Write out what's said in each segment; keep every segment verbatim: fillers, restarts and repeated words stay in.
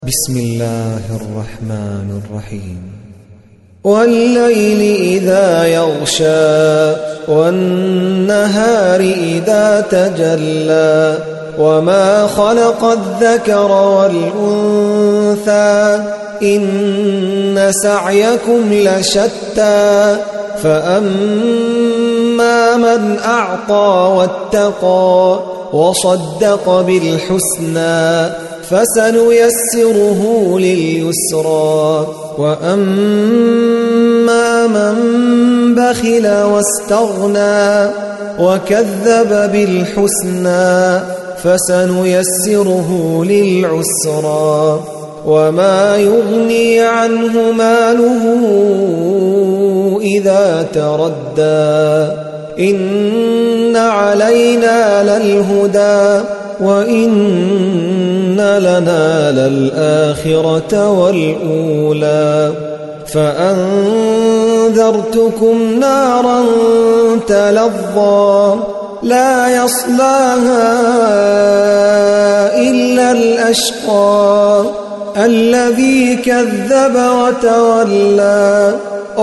بسم الله الرحمن الرحيم. والليل إذا يغشى والنهار إذا تجلى وما خلق الذكر والأنثى إن سعيكم لشتى فأما من أعطى واتقى وصدق بالحسنى فسنيسره لليسرى وأما من بخل واستغنى وكذب بالحسنى فسنيسره للعسرى وما يغني عنه ماله إذا تردى إن علينا للهدى وإن لنا للآخرة والأولى فأنذرتكم نارا تلظى لا يصلاها إلا الأشقى الذي كذب وتولى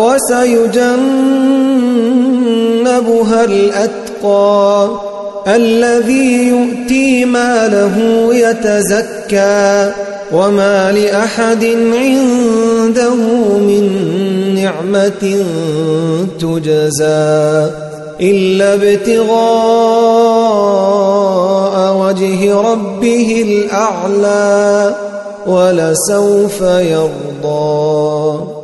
وسيجنبها الأتقى الذي يؤتي ماله يتزكى وما لأحد عنده من نعمة تجزى إلا ابتغاء وجه ربه الأعلى ولسوف يرضى.